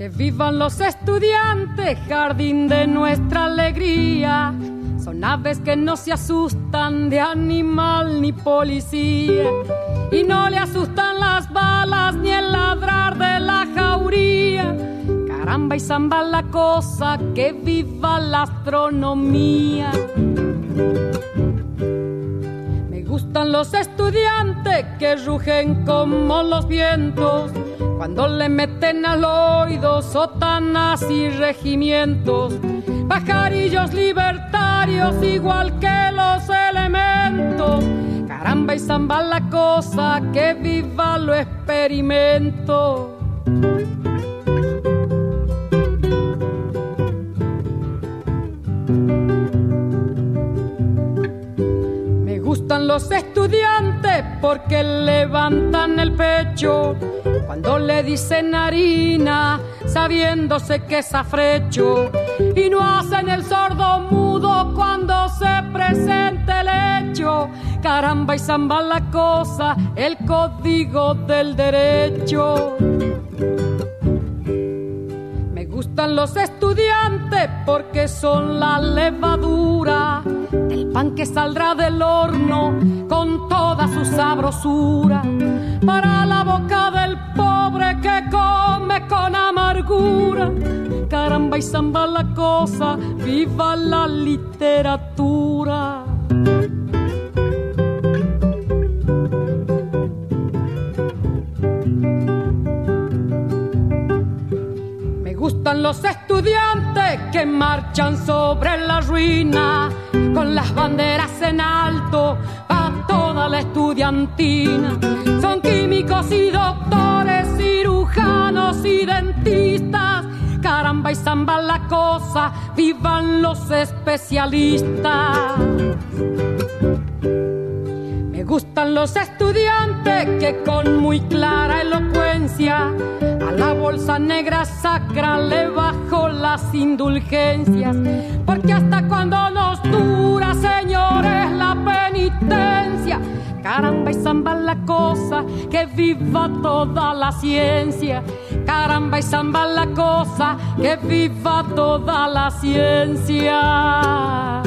Que vivan los estudiantes, jardín de nuestra alegría. Son aves que no se asustan de animal ni policía. Y no le asustan las balas ni el ladrar de la jauría. Caramba y zamba la cosa, que viva la astronomía. Me gustan los estudiantes que rugen como los vientos cuando le meten al oído sotanas y regimientos. Pajarillos libertarios igual que los elementos. Caramba y zamba la cosa, que viva lo experimento. Me gustan los estudiantes porque levantan el pecho cuando le dicen harina, sabiéndose que es afrecho, y no hacen el sordo mudo cuando se presente el hecho. Caramba y zamba la cosa, el código del derecho. Me gustan los estudiantes porque son la levadura del pan que saldrá del horno con toda su sabrosura para la boca del pobre que come con amargura. Caramba y zamba la cosa, viva la literatura. Me gustan los estudiantes que marchan sobre la ruina con las banderas en alto a toda la estudiantina. Son químicos y doctores, cirujanos y dentistas. Caramba y zamba la cosa, vivan los especialistas. Me gustan los estudiantes que con muy clara elocuencia a la bolsa negra sacra le bajo las indulgencias. Porque hasta cuando nos dura, señores, la penitencia. Caramba y zamba la cosa, que viva toda la ciencia. Caramba y zamba la cosa, que viva toda la ciencia.